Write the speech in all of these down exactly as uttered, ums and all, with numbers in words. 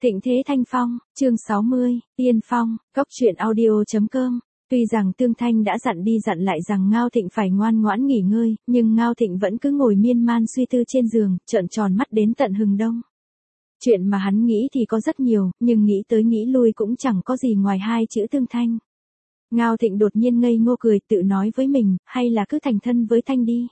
Thịnh Thế Thanh Phong, chương sáu mươi, Tiên Phong, Cốc truyện audio.com. Tuy rằng Tương Thanh đã dặn đi dặn lại rằng Ngao Thịnh phải ngoan ngoãn nghỉ ngơi, nhưng Ngao Thịnh vẫn cứ ngồi miên man suy tư trên giường, trợn tròn mắt đến tận hừng đông. Chuyện mà hắn nghĩ thì có rất nhiều, nhưng nghĩ tới nghĩ lui cũng chẳng có gì ngoài hai chữ Tương Thanh. Ngao Thịnh đột nhiên ngây ngô cười, tự nói với mình, hay là cứ thành thân với Thanh đi.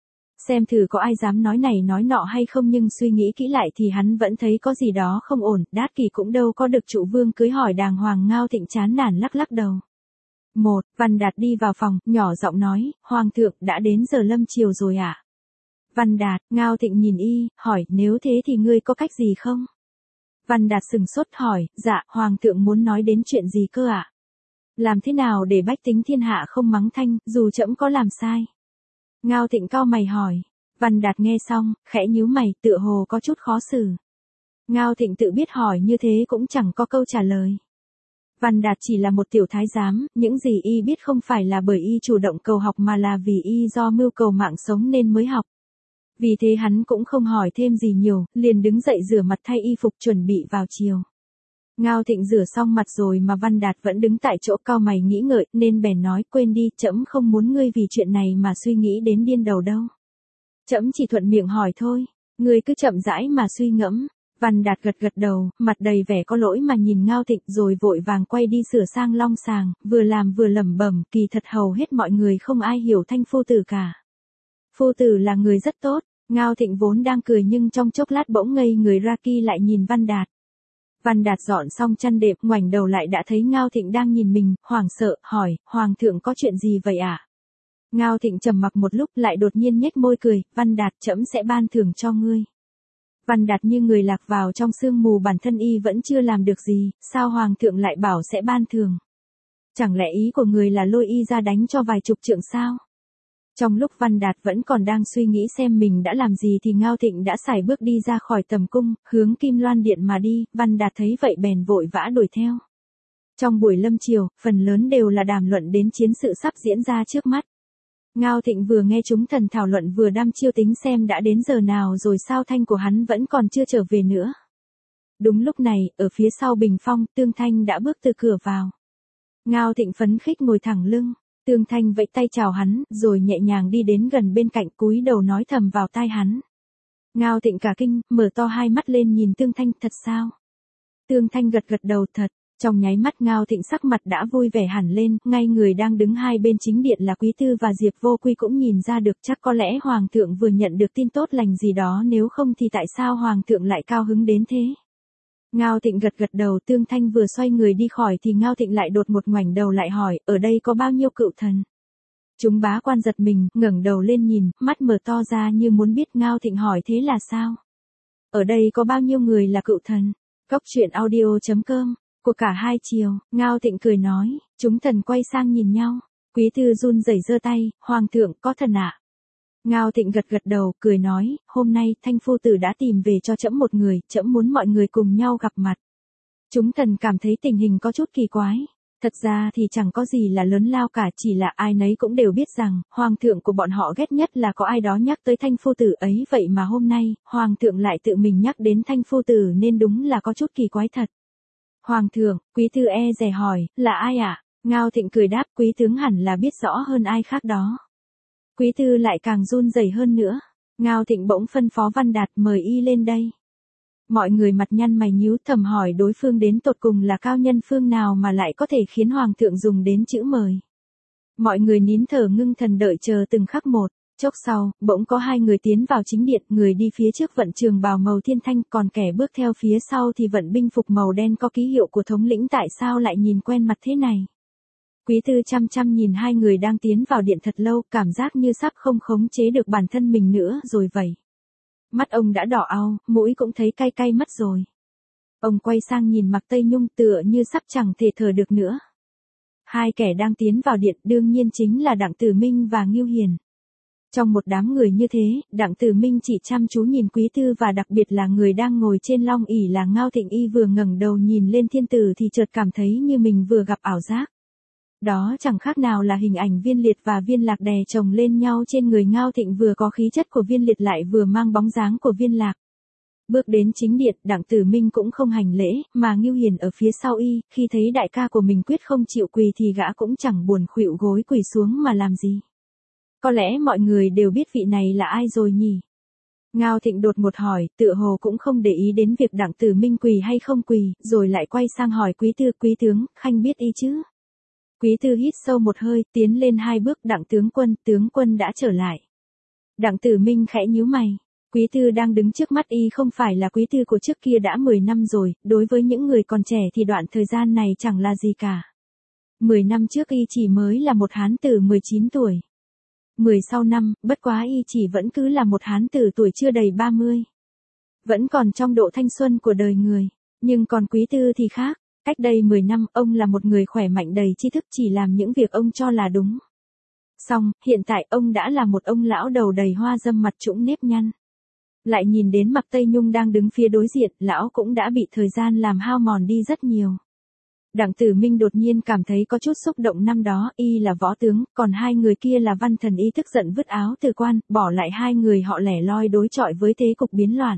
Xem thử có ai dám nói này nói nọ hay không, nhưng suy nghĩ kỹ lại thì hắn vẫn thấy có gì đó không ổn, Đát Kỷ cũng đâu có được trụ vương cưới hỏi đàng hoàng. Ngao Thịnh chán nản lắc lắc đầu. Một, Văn Đạt đi vào phòng, nhỏ giọng nói, Hoàng thượng đã đến giờ lâm chiều rồi ạ. À? Văn Đạt, Ngao Thịnh nhìn y, hỏi, nếu thế thì ngươi có cách gì không? Văn Đạt sừng sốt hỏi, dạ, Hoàng thượng muốn nói đến chuyện gì cơ ạ? À? Làm thế nào để bách tính thiên hạ không mắng Thanh, dù trẫm có làm sai? Ngao Thịnh cau mày hỏi. Văn Đạt nghe xong, khẽ nhíu mày, tựa hồ có chút khó xử. Ngao Thịnh tự biết hỏi như thế cũng chẳng có câu trả lời. Văn Đạt chỉ là một tiểu thái giám, những gì y biết không phải là bởi y chủ động cầu học mà là vì y do mưu cầu mạng sống nên mới học. Vì thế hắn cũng không hỏi thêm gì nhiều, liền đứng dậy rửa mặt thay y phục chuẩn bị vào chiều. Ngao Thịnh rửa xong mặt rồi mà Văn Đạt vẫn đứng tại chỗ cau mày nghĩ ngợi, nên bèn nói, quên đi, trẫm không muốn ngươi vì chuyện này mà suy nghĩ đến điên đầu đâu. Trẫm chỉ thuận miệng hỏi thôi, ngươi cứ chậm rãi mà suy ngẫm. Văn Đạt gật gật đầu, mặt đầy vẻ có lỗi mà nhìn Ngao Thịnh rồi vội vàng quay đi sửa sang long sàng, vừa làm vừa lẩm bẩm, kỳ thật hầu hết mọi người không ai hiểu Thanh phu tử cả. Phu tử là người rất tốt. Ngao Thịnh vốn đang cười nhưng trong chốc lát bỗng ngây người ra, kỳ lại nhìn Văn Đạt. Văn Đạt dọn xong chăn đệm, ngoảnh đầu lại đã thấy Ngao Thịnh đang nhìn mình, hoảng sợ, hỏi, Hoàng thượng có chuyện gì vậy ạ? À? Ngao Thịnh trầm mặc một lúc lại đột nhiên nhếch môi cười, Văn Đạt, trẫm sẽ ban thưởng cho ngươi. Văn Đạt như người lạc vào trong sương mù, bản thân y vẫn chưa làm được gì, sao Hoàng thượng lại bảo sẽ ban thưởng? Chẳng lẽ ý của người là lôi y ra đánh cho vài chục trượng sao? Trong lúc Văn Đạt vẫn còn đang suy nghĩ xem mình đã làm gì thì Ngao Thịnh đã sải bước đi ra khỏi tầm cung, hướng Kim Loan Điện mà đi. Văn Đạt thấy vậy bèn vội vã đuổi theo. Trong buổi lâm chiều, phần lớn đều là đàm luận đến chiến sự sắp diễn ra trước mắt. Ngao Thịnh vừa nghe chúng thần thảo luận vừa đăm chiêu tính xem đã đến giờ nào rồi sao Thanh của hắn vẫn còn chưa trở về nữa. Đúng lúc này, ở phía sau bình phong, Tương Thanh đã bước từ cửa vào. Ngao Thịnh phấn khích ngồi thẳng lưng. Tương Thanh vẫy tay chào hắn, rồi nhẹ nhàng đi đến gần bên cạnh, cúi đầu nói thầm vào tai hắn. Ngao Thịnh cả kinh, mở to hai mắt lên nhìn Tương Thanh, thật sao? Tương Thanh gật gật đầu, thật. Trong nháy mắt Ngao Thịnh sắc mặt đã vui vẻ hẳn lên, ngay người đang đứng hai bên chính điện là Quý Tư và Diệp Vô Quy cũng nhìn ra được, chắc có lẽ Hoàng thượng vừa nhận được tin tốt lành gì đó, nếu không thì tại sao Hoàng thượng lại cao hứng đến thế? Ngao Thịnh gật gật đầu. Tương Thanh vừa xoay người đi khỏi thì Ngao Thịnh lại đột một ngoảnh đầu lại hỏi, ở đây có bao nhiêu cựu thần? Chúng bá quan giật mình, ngẩng đầu lên nhìn, mắt mở to ra như muốn biết Ngao Thịnh hỏi thế là sao? Ở đây có bao nhiêu người là cựu thần? Cốc truyện audio.com. Của cả hai chiều, Ngao Thịnh cười nói, chúng thần quay sang nhìn nhau. Quý Tư run rẩy giơ tay, Hoàng thượng có thần ạ? À? Ngao Thịnh gật gật đầu, cười nói, hôm nay Thanh phu tử đã tìm về cho trẫm một người, trẫm muốn mọi người cùng nhau gặp mặt. Chúng thần cảm thấy tình hình có chút kỳ quái. Thật ra thì chẳng có gì là lớn lao cả, chỉ là ai nấy cũng đều biết rằng, Hoàng thượng của bọn họ ghét nhất là có ai đó nhắc tới Thanh phu tử ấy, vậy mà hôm nay, Hoàng thượng lại tự mình nhắc đến Thanh phu tử nên đúng là có chút kỳ quái thật. Hoàng thượng, Quý Tư e dè hỏi, là ai ạ? À? Ngao Thịnh cười đáp, Quý tướng hẳn là biết rõ hơn ai khác đó. Quý Tư lại càng run rẩy hơn nữa. Ngao Thịnh bỗng phân phó Văn Đạt, mời y lên đây. Mọi người mặt nhăn mày nhíu, thầm hỏi đối phương đến tột cùng là cao nhân phương nào mà lại có thể khiến Hoàng thượng dùng đến chữ mời. Mọi người nín thở ngưng thần đợi chờ từng khắc một. Chốc sau, bỗng có hai người tiến vào chính điện, người đi phía trước vận trường bào màu thiên thanh, còn kẻ bước theo phía sau thì vận binh phục màu đen có ký hiệu của thống lĩnh. Tại sao lại nhìn quen mặt thế này? Quý Tư chăm chăm nhìn hai người đang tiến vào điện thật lâu, cảm giác như sắp không khống chế được bản thân mình nữa rồi vậy. Mắt ông đã đỏ au, mũi cũng thấy cay cay mất rồi. Ông quay sang nhìn Mạc Tây Nhung, tựa như sắp chẳng thể thở được nữa. Hai kẻ đang tiến vào điện đương nhiên chính là Đặng Tử Minh và Ngưu Hiền. Trong một đám người như thế, Đặng Tử Minh chỉ chăm chú nhìn Quý Tư và đặc biệt là người đang ngồi trên long ỷ là Ngao Thịnh. Y vừa ngẩng đầu nhìn lên thiên tử thì chợt cảm thấy như mình vừa gặp ảo giác. Đó chẳng khác nào là hình ảnh Viên Liệt và Viên Lạc đè chồng lên nhau trên người Ngao Thịnh, vừa có khí chất của Viên Liệt lại vừa mang bóng dáng của Viên Lạc. Bước đến chính điện, Đặng Tử Minh cũng không hành lễ, mà Ngưu Hiền ở phía sau y, khi thấy đại ca của mình quyết không chịu quỳ thì gã cũng chẳng buồn khuỵu gối quỳ xuống mà làm gì. Có lẽ mọi người đều biết vị này là ai rồi nhỉ? Ngao Thịnh đột một hỏi, tựa hồ cũng không để ý đến việc Đặng Tử Minh quỳ hay không quỳ, rồi lại quay sang hỏi Quý Tư, Quý tướng, khanh biết y chứ? Quý Tư hít sâu một hơi, tiến lên hai bước, Đặng tướng quân, tướng quân đã trở lại. Đặng Tử Minh khẽ nhíu mày. Quý Tư đang đứng trước mắt y không phải là Quý Tư của trước kia đã mười năm rồi, đối với những người còn trẻ thì đoạn thời gian này chẳng là gì cả. mười năm trước y chỉ mới là một hán tử mười chín tuổi. mười sau năm, bất quá y chỉ vẫn cứ là một hán tử tuổi chưa đầy ba mươi. Vẫn còn trong độ thanh xuân của đời người, nhưng còn Quý Tư thì khác. Cách đây mười năm, ông là một người khỏe mạnh đầy tri thức chỉ làm những việc ông cho là đúng. Xong, hiện tại ông đã là một ông lão đầu đầy hoa râm mặt trũng nếp nhăn. Lại nhìn đến Mạc Tây Nhung đang đứng phía đối diện, lão cũng đã bị thời gian làm hao mòn đi rất nhiều. Đặng Tử Minh đột nhiên cảm thấy có chút xúc động, năm đó y là võ tướng, còn hai người kia là văn thần, y tức giận vứt áo từ quan, bỏ lại hai người họ lẻ loi đối chọi với thế cục biến loạn.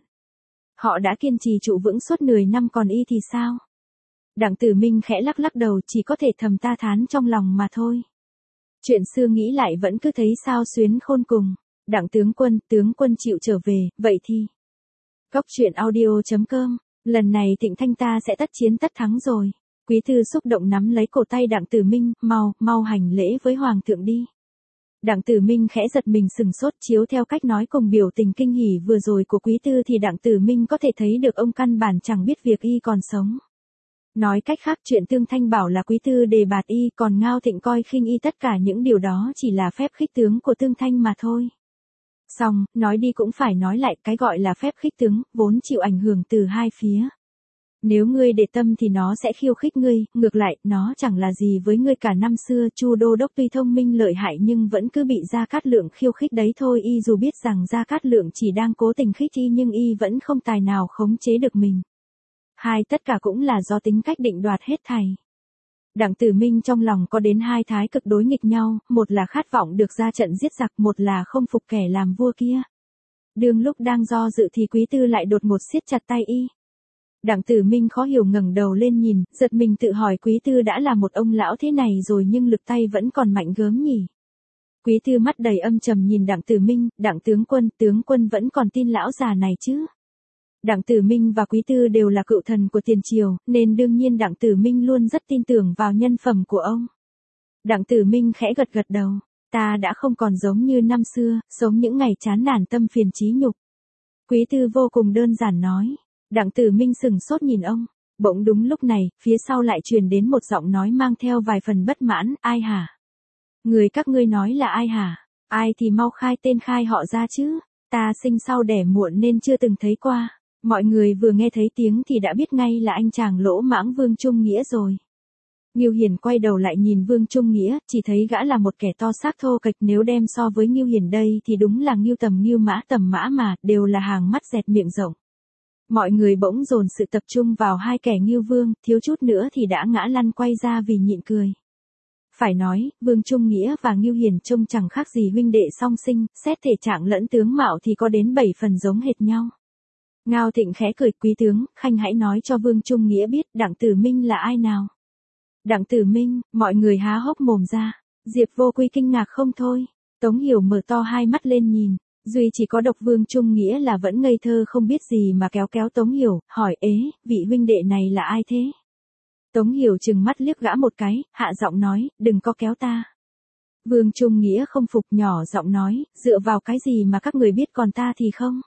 Họ đã kiên trì trụ vững suốt mười năm, còn y thì sao? Đặng Tử Minh khẽ lắc lắc đầu, chỉ có thể thầm ta thán trong lòng mà thôi. Chuyện xưa nghĩ lại vẫn cứ thấy sao xuyến khôn cùng. Đặng tướng quân, tướng quân chịu trở về, vậy thì. Cốc truyện audio chấm com, lần này Thịnh Thanh ta sẽ tất chiến tất thắng rồi. Quý Tư xúc động nắm lấy cổ tay Đặng Tử Minh, mau, mau hành lễ với Hoàng thượng đi. Đặng Tử Minh khẽ giật mình sừng sốt, chiếu theo cách nói cùng biểu tình kinh hỉ vừa rồi của Quý Tư thì Đặng Tử Minh có thể thấy được ông căn bản chẳng biết việc y còn sống. Nói cách khác, chuyện Tương Thanh bảo là Quý Tư đề bạt y, còn Ngao Thịnh coi khinh y, tất cả những điều đó chỉ là phép khích tướng của Tương Thanh mà thôi. Xong, nói đi cũng phải nói lại, cái gọi là phép khích tướng, vốn chịu ảnh hưởng từ hai phía. Nếu ngươi để tâm thì nó sẽ khiêu khích ngươi, ngược lại, nó chẳng là gì với ngươi cả. Năm xưa Chu Đô Đốc tuy thông minh lợi hại nhưng vẫn cứ bị Gia Cát Lượng khiêu khích đấy thôi, y dù biết rằng Gia Cát Lượng chỉ đang cố tình khích y nhưng y vẫn không tài nào khống chế được mình. Hai, tất cả cũng là do tính cách định đoạt hết thảy. Đặng Tử Minh trong lòng có đến hai thái cực đối nghịch nhau, một là khát vọng được ra trận giết giặc, một là không phục kẻ làm vua kia. Đương lúc đang do dự thì Quý Tư lại đột ngột siết chặt tay y. Đặng Tử Minh khó hiểu ngẩng đầu lên nhìn, giật mình tự hỏi Quý Tư đã là một ông lão thế này rồi nhưng lực tay vẫn còn mạnh gớm nhỉ. Quý Tư mắt đầy âm trầm nhìn Đặng Tử Minh, Đặng tướng quân, tướng quân vẫn còn tin lão già này chứ? Đặng Tử Minh và Quý Tư đều là cựu thần của tiền triều, nên đương nhiên Đặng Tử Minh luôn rất tin tưởng vào nhân phẩm của ông. Đặng Tử Minh khẽ gật gật đầu, ta đã không còn giống như năm xưa, sống những ngày chán nản tâm phiền trí nhục. Quý Tư vô cùng đơn giản nói. Đặng Tử Minh sừng sốt nhìn ông, bỗng đúng lúc này, phía sau lại truyền đến một giọng nói mang theo vài phần bất mãn, ai hả? Người các ngươi nói là ai hả? Ai thì mau khai tên khai họ ra chứ, ta sinh sau đẻ muộn nên chưa từng thấy qua. Mọi người vừa nghe thấy tiếng thì đã biết ngay là anh chàng lỗ mãng Vương Trung Nghĩa rồi. Ngưu Hiền quay đầu lại nhìn Vương Trung Nghĩa, chỉ thấy gã là một kẻ to xác thô kệch, nếu đem so với Ngưu Hiền đây thì đúng là Ngưu Tầm Ngưu Mã Tầm Mã mà, đều là hàng mắt dẹt miệng rộng. Mọi người bỗng dồn sự tập trung vào hai kẻ Ngưu Vương, thiếu chút nữa thì đã ngã lăn quay ra vì nhịn cười. Phải nói, Vương Trung Nghĩa và Ngưu Hiền trông chẳng khác gì huynh đệ song sinh, xét thể trạng lẫn tướng mạo thì có đến bảy phần giống hệt nhau. Ngao Thịnh khẽ cười, Quý tướng, khanh hãy nói cho Vương Trung Nghĩa biết Đặng Tử Minh là ai nào. Đặng Tử Minh, mọi người há hốc mồm ra. Diệp Vô Quy kinh ngạc không thôi. Tống Hiểu mở to hai mắt lên nhìn. Duy chỉ có độc Vương Trung Nghĩa là vẫn ngây thơ không biết gì mà kéo kéo Tống Hiểu, hỏi ế, vị huynh đệ này là ai thế? Tống Hiểu trừng mắt liếc gã một cái, hạ giọng nói, đừng có kéo ta. Vương Trung Nghĩa không phục, nhỏ giọng nói, dựa vào cái gì mà các người biết còn ta thì không?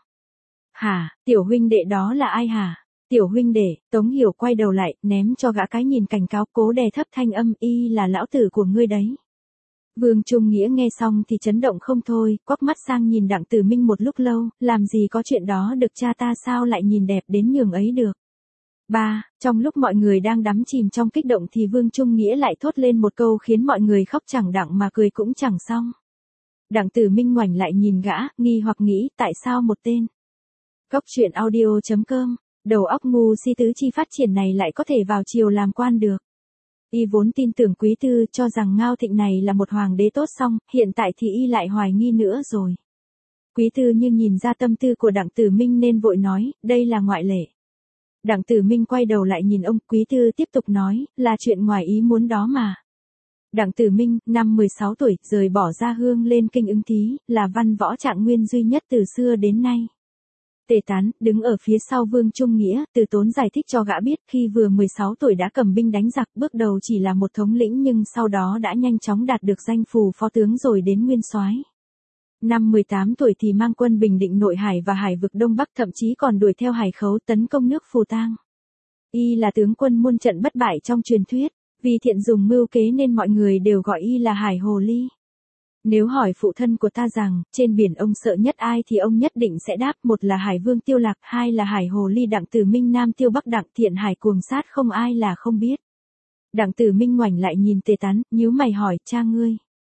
Hả, tiểu huynh đệ đó là ai hả? Tiểu huynh đệ, Tống Hiểu quay đầu lại, ném cho gã cái nhìn cảnh cáo, cố đè thấp thanh âm, y là lão tử của ngươi đấy. Vương Trung Nghĩa nghe xong thì chấn động không thôi, quắc mắt sang nhìn Đặng Tử Minh một lúc lâu, làm gì có chuyện đó được, cha ta sao lại nhìn đẹp đến nhường ấy được. Ba, trong lúc mọi người đang đắm chìm trong kích động thì Vương Trung Nghĩa lại thốt lên một câu khiến mọi người khóc chẳng đặng mà cười cũng chẳng xong. Đặng Tử Minh ngoảnh lại nhìn gã, nghi hoặc nghĩ, tại sao một tên Cốc truyện audio chấm com, đầu óc ngu si tứ chi phát triển này lại có thể vào triều làm quan được. Y vốn tin tưởng Quý Tư, cho rằng Ngao Thịnh này là một hoàng đế tốt, xong, hiện tại thì y lại hoài nghi nữa rồi. Quý Tư như nhìn ra tâm tư của Đặng Tử Minh nên vội nói, đây là ngoại lệ. Đặng Tử Minh quay đầu lại nhìn ông, Quý Tư tiếp tục nói, là chuyện ngoài ý muốn đó mà. Đặng Tử Minh, năm mười sáu tuổi, rời bỏ gia hương lên kinh ứng thí, là văn võ trạng nguyên duy nhất từ xưa đến nay. Tề Tán, đứng ở phía sau Vương Trung Nghĩa, Từ Tốn giải thích cho gã biết khi vừa mười sáu tuổi đã cầm binh đánh giặc, bước đầu chỉ là một thống lĩnh nhưng sau đó đã nhanh chóng đạt được danh phù phó tướng rồi đến nguyên soái. Năm mười tám tuổi thì mang quân bình định nội hải và hải vực Đông Bắc, thậm chí còn đuổi theo Hải Khấu tấn công nước Phù Tang. Y là tướng quân muôn trận bất bại trong truyền thuyết, vì thiện dùng mưu kế nên mọi người đều gọi y là Hải Hồ Ly. Nếu hỏi phụ thân của ta rằng, trên biển ông sợ nhất ai thì ông nhất định sẽ đáp, một là Hải Vương Tiêu Lạc, hai là Hải Hồ Ly Đặng Tử Minh Nam Tiêu Bắc Đặng Thiện Hải cuồng sát không ai là không biết. Đặng Tử Minh ngoảnh lại nhìn Tề Tán, nhíu mày hỏi, cha ngươi.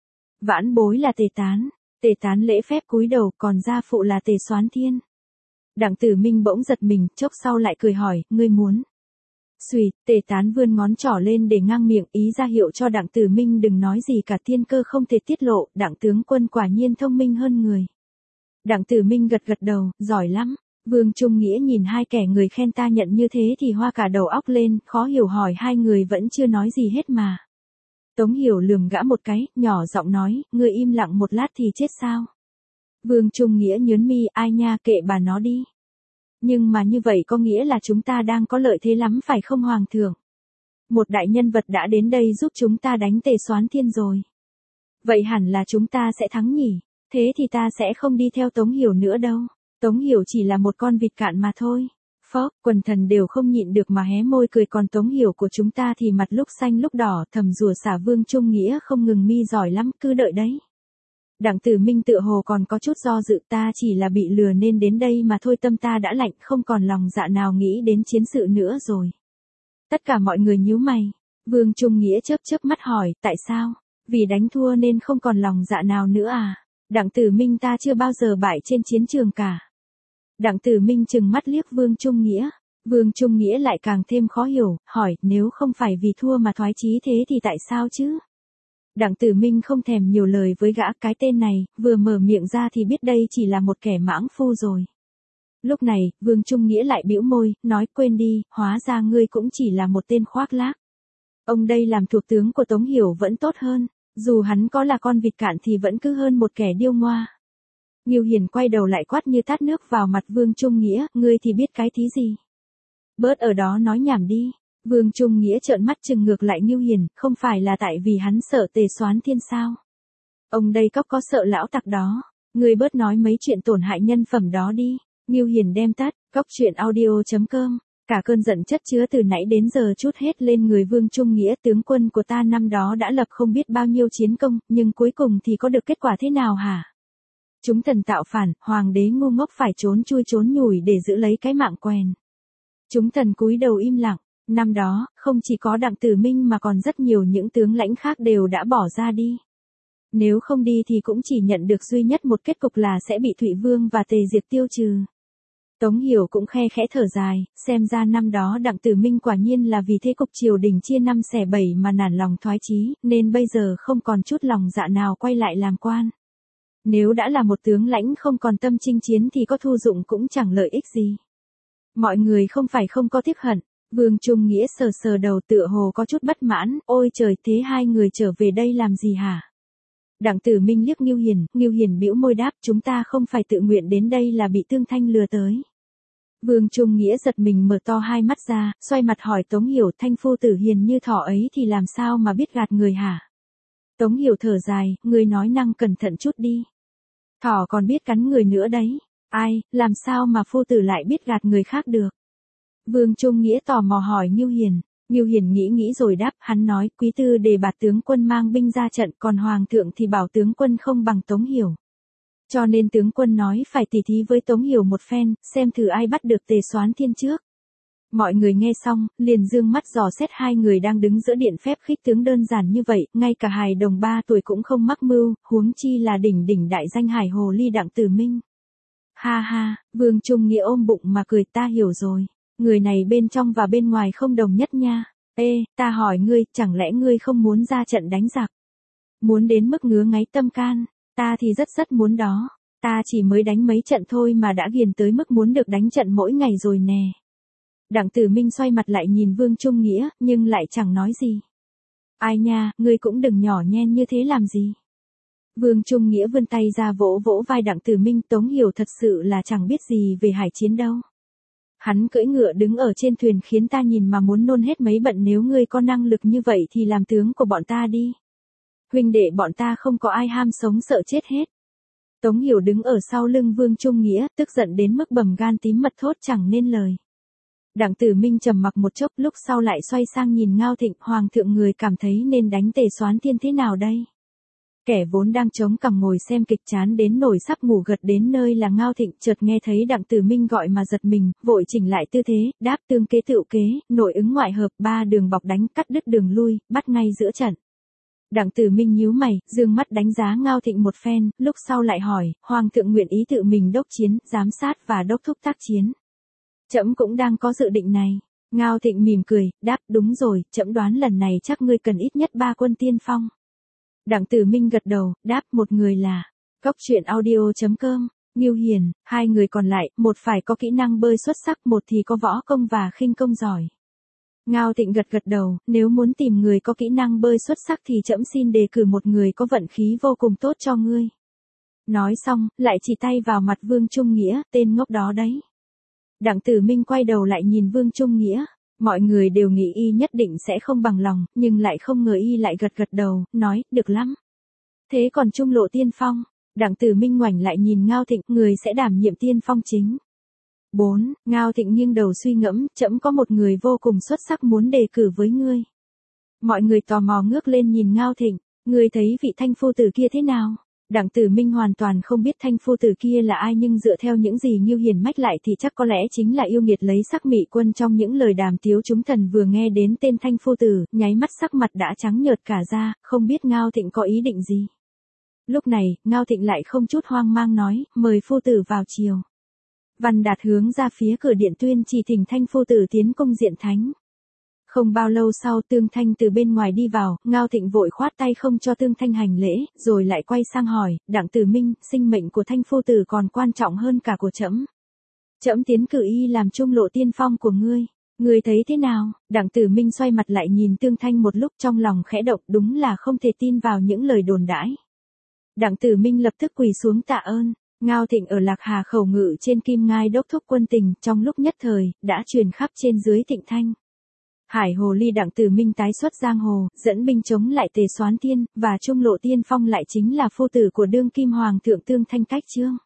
Vãn bối là Tề Tán. Tề Tán lễ phép cúi đầu, còn gia phụ là Tề Soán Thiên. Đặng Tử Minh bỗng giật mình, chốc sau lại cười hỏi, ngươi muốn. Xùy, Tề Tán vươn ngón trỏ lên để ngang miệng, ý ra hiệu cho Đặng Tử Minh đừng nói gì cả, thiên cơ không thể tiết lộ, Đặng tướng quân quả nhiên thông minh hơn người. Đặng Tử Minh gật gật đầu, giỏi lắm. Vương Trung Nghĩa nhìn hai kẻ người khen ta nhận như thế thì hoa cả đầu óc lên, khó hiểu hỏi hai người vẫn chưa nói gì hết mà. Tống Hiểu lườm gã một cái, nhỏ giọng nói, ngươi im lặng một lát thì chết sao? Vương Trung Nghĩa nhớn mi, ai nha, kệ bà nó đi. Nhưng mà như vậy có nghĩa là chúng ta đang có lợi thế lắm phải không hoàng thượng? Một đại nhân vật đã đến đây giúp chúng ta đánh Tề Soán Thiên rồi. Vậy hẳn là chúng ta sẽ thắng nhỉ? Thế thì ta sẽ không đi theo Tống Hiểu nữa đâu. Tống Hiểu chỉ là một con vịt cạn mà thôi. Phó, quần thần đều không nhịn được mà hé môi cười, còn Tống Hiểu của chúng ta thì mặt lúc xanh lúc đỏ, thầm rủa xả. Vương Trung Nghĩa không ngừng mi giỏi lắm, cứ đợi đấy. Đặng Tử Minh tựa hồ còn có chút do dự, ta chỉ là bị lừa nên đến đây mà thôi, tâm ta đã lạnh, không còn lòng dạ nào nghĩ đến chiến sự nữa rồi. Tất cả mọi người nhíu mày. Vương Trung Nghĩa chớp chớp mắt hỏi, tại sao? Vì đánh thua nên không còn lòng dạ nào nữa à? Đặng Tử Minh ta chưa bao giờ bại trên chiến trường cả. Đặng Tử Minh trừng mắt liếc Vương Trung Nghĩa. Vương Trung Nghĩa lại càng thêm khó hiểu, hỏi, nếu không phải vì thua mà thoái chí thế thì tại sao chứ? Đặng Tử Minh không thèm nhiều lời với gã, cái tên này, vừa mở miệng ra thì biết đây chỉ là một kẻ mãng phu rồi. Lúc này, Vương Trung Nghĩa lại bĩu môi, nói quên đi, hóa ra ngươi cũng chỉ là một tên khoác lác. Ông đây làm thuộc tướng của Tống Hiểu vẫn tốt hơn, dù hắn có là con vịt cạn thì vẫn cứ hơn một kẻ điêu ngoa. Ngưu Hiền quay đầu lại quát như tát nước vào mặt Vương Trung Nghĩa, ngươi thì biết cái thí gì? Bớt ở đó nói nhảm đi. Vương Trung Nghĩa trợn mắt trừng ngược lại Ngưu Hiền, không phải là tại vì hắn sợ Tề Soán Thiên sao? Ông đây cóc có sợ lão tặc đó, ngươi bớt nói mấy chuyện tổn hại nhân phẩm đó đi. Ngưu Hiền đem tắt, cóc truyện audio chấm com. Cả cơn giận chất chứa từ nãy đến giờ trút hết lên người Vương Trung Nghĩa, tướng quân của ta năm đó đã lập không biết bao nhiêu chiến công, nhưng cuối cùng thì có được kết quả thế nào hả? Chúng thần tạo phản, hoàng đế ngu ngốc phải trốn chui trốn nhủi để giữ lấy cái mạng quèn. Chúng thần cúi đầu im lặng. Năm đó, không chỉ có Đặng Tử Minh mà còn rất nhiều những tướng lãnh khác đều đã bỏ ra đi. Nếu không đi thì cũng chỉ nhận được duy nhất một kết cục là sẽ bị Thụy Vương và Tề Diệp tiêu trừ. Tống Hiểu cũng khe khẽ thở dài, xem ra năm đó Đặng Tử Minh quả nhiên là vì thế cục triều đình chia năm xẻ bảy mà nản lòng thoái chí, nên bây giờ không còn chút lòng dạ nào quay lại làm quan. Nếu đã là một tướng lãnh không còn tâm chinh chiến thì có thu dụng cũng chẳng lợi ích gì. Mọi người không phải không có tiếc hận. Vương Trung Nghĩa sờ sờ đầu tựa hồ có chút bất mãn, ôi trời, thế hai người trở về đây làm gì hả? Đặng Tử Minh liếc Ngưu Hiền, Ngưu Hiền bĩu môi đáp, chúng ta không phải tự nguyện đến đây là bị Tương Thanh lừa tới. Vương Trung Nghĩa giật mình mở to hai mắt ra, xoay mặt hỏi Tống Hiểu, Thanh phu tử hiền như thỏ ấy thì làm sao mà biết gạt người hả? Tống Hiểu thở dài, người nói năng cẩn thận chút đi. Thỏ còn biết cắn người nữa đấy. Ai, làm sao mà phu tử lại biết gạt người khác được? Vương Trung Nghĩa tò mò hỏi Ngưu Hiền. Ngưu Hiền nghĩ nghĩ rồi đáp, hắn nói, quý tư đề bạt tướng quân mang binh ra trận, còn hoàng thượng thì bảo tướng quân không bằng Tống Hiểu. Cho nên tướng quân nói phải tỉ thí với Tống Hiểu một phen, xem thử ai bắt được Tề Soán Thiên trước. Mọi người nghe xong, liền dương mắt dò xét hai người đang đứng giữa điện phép khích tướng đơn giản như vậy, ngay cả hài đồng ba tuổi cũng không mắc mưu, huống chi là đỉnh đỉnh đại danh Hải Hồ Ly Đặng Tử Minh. Ha ha, Vương Trung Nghĩa ôm bụng mà cười, ta hiểu rồi. Người này bên trong và bên ngoài không đồng nhất nha. Ê, ta hỏi ngươi, chẳng lẽ ngươi không muốn ra trận đánh giặc? Muốn đến mức ngứa ngáy tâm can? Ta thì rất rất muốn đó. Ta chỉ mới đánh mấy trận thôi mà đã ghiền tới mức muốn được đánh trận mỗi ngày rồi nè. Đặng Tử Minh xoay mặt lại nhìn Vương Trung Nghĩa, nhưng lại chẳng nói gì. Ai nha, ngươi cũng đừng nhỏ nhen như thế làm gì. Vương Trung Nghĩa vươn tay ra vỗ vỗ vai Đặng Tử Minh. Tống Hiểu thật sự là chẳng biết gì về hải chiến đâu. Hắn cưỡi ngựa đứng ở trên thuyền khiến ta nhìn mà muốn nôn hết mấy bận. Nếu ngươi có năng lực như vậy thì làm tướng của bọn ta đi. Huynh đệ bọn ta không có ai ham sống sợ chết hết. Tống Hiểu đứng ở sau lưng Vương Trung Nghĩa, tức giận đến mức bầm gan tím mật thốt chẳng nên lời. Đặng Tử Minh trầm mặc một chốc, lúc sau lại xoay sang nhìn Ngao Thịnh. Hoàng thượng người cảm thấy nên đánh Tề Soán Thiên thế nào đây? Kẻ vốn đang chống cằm ngồi xem kịch chán đến nổi sắp ngủ gật đến nơi là Ngao Thịnh, chợt nghe thấy Đặng Tử Minh gọi mà giật mình, vội chỉnh lại tư thế, đáp tương kế tựu kế, nội ứng ngoại hợp, ba đường bọc đánh, cắt đứt đường lui, bắt ngay giữa trận. Đặng Tử Minh nhíu mày, dương mắt đánh giá Ngao Thịnh một phen, lúc sau lại hỏi, Hoàng thượng nguyện ý tự mình đốc chiến, giám sát và đốc thúc tác chiến. Trẫm cũng đang có dự định này. Ngao Thịnh mỉm cười, đáp đúng rồi, trẫm đoán lần này chắc ngươi cần ít nhất ba quân tiên phong. Đặng Tử Minh gật đầu, đáp một người là Cốc truyện audio chấm com, Ngưu Hiền, hai người còn lại, một phải có kỹ năng bơi xuất sắc, một thì có võ công và khinh công giỏi. Ngao Thịnh gật gật đầu, nếu muốn tìm người có kỹ năng bơi xuất sắc thì trẫm xin đề cử một người có vận khí vô cùng tốt cho ngươi. Nói xong, lại chỉ tay vào mặt Vương Trung Nghĩa, tên ngốc đó đấy. Đặng Tử Minh quay đầu lại nhìn Vương Trung Nghĩa. Mọi người đều nghĩ y nhất định sẽ không bằng lòng, nhưng lại không ngờ y lại gật gật đầu, nói, được lắm. Thế còn Trung Lộ tiên phong? Đặng Tử Minh ngoảnh lại nhìn Ngao Thịnh, người sẽ đảm nhiệm tiên phong chính. bốn. Ngao Thịnh nghiêng đầu suy ngẫm, trẫm có một người vô cùng xuất sắc muốn đề cử với ngươi. Mọi người tò mò ngước lên nhìn Ngao Thịnh, ngươi thấy vị thanh phu tử kia thế nào? Đặng Tử Minh hoàn toàn không biết thanh phu tử kia là ai, nhưng dựa theo những gì Ngưu Hiền mách lại thì chắc có lẽ chính là yêu nghiệt lấy sắc Mị Quân trong những lời đàm tiếu. Chúng thần vừa nghe đến tên thanh phu tử, nháy mắt sắc mặt đã trắng nhợt cả ra, không biết Ngao Thịnh có ý định gì. Lúc này, Ngao Thịnh lại không chút hoang mang nói, mời phu tử vào chiều. Văn Đạt hướng ra phía cửa điện tuyên chỉ thỉnh thanh phu tử tiến cung diện thánh. Không bao lâu sau Tương Thanh từ bên ngoài đi vào, Ngao Thịnh vội khoát tay không cho Tương Thanh hành lễ, rồi lại quay sang hỏi, Đặng Tử Minh, sinh mệnh của thanh phu tử còn quan trọng hơn cả của trẫm. Trẫm tiến cử y làm Trung Lộ tiên phong của ngươi, ngươi thấy thế nào? Đặng Tử Minh xoay mặt lại nhìn Tương Thanh một lúc, trong lòng khẽ động, đúng là không thể tin vào những lời đồn đãi. Đặng Tử Minh lập tức quỳ xuống tạ ơn. Ngao Thịnh ở Lạc Hà khẩu ngự trên Kim Ngai đốc thúc quân tình, trong lúc nhất thời, đã truyền khắp trên dưới Thịnh Thanh. Hải Hồ Ly Đặng Tử Minh tái xuất giang hồ, dẫn binh chống lại Tề Soán Thiên, và Trung Lộ tiên phong lại chính là phu tử của đương kim hoàng thượng Tương Thanh Cách Chương.